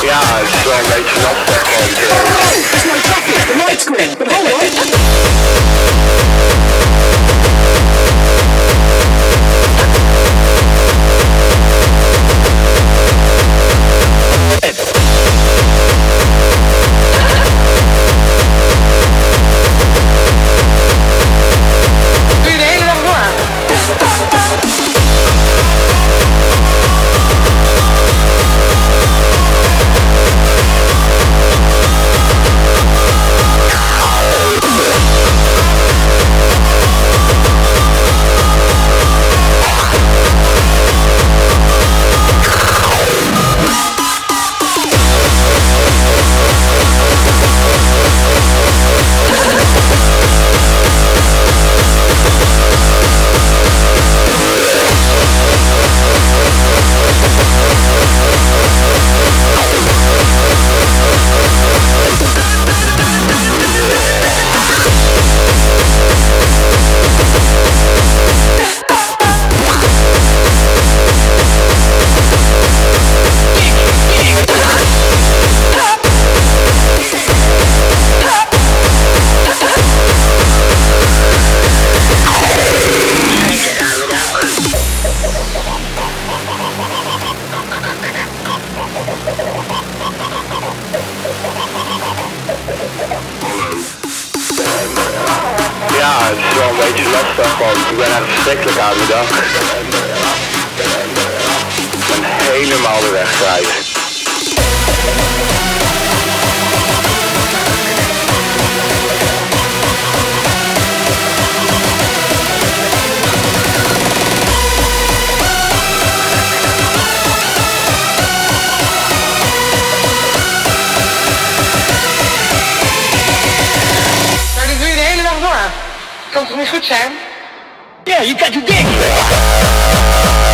Ja, het is wel een beetje lastig, want It's my jacket, the widescreen, but hold on. Doe je de hele dag door? ja, het is wel een beetje lastig, want ik ben echt verschrikkelijk aan de dag. Ik ben helemaal de weg kwijt. Maar dit doe je de hele dag door. Kan toch niet goed zijn? Yeah, you got your dick.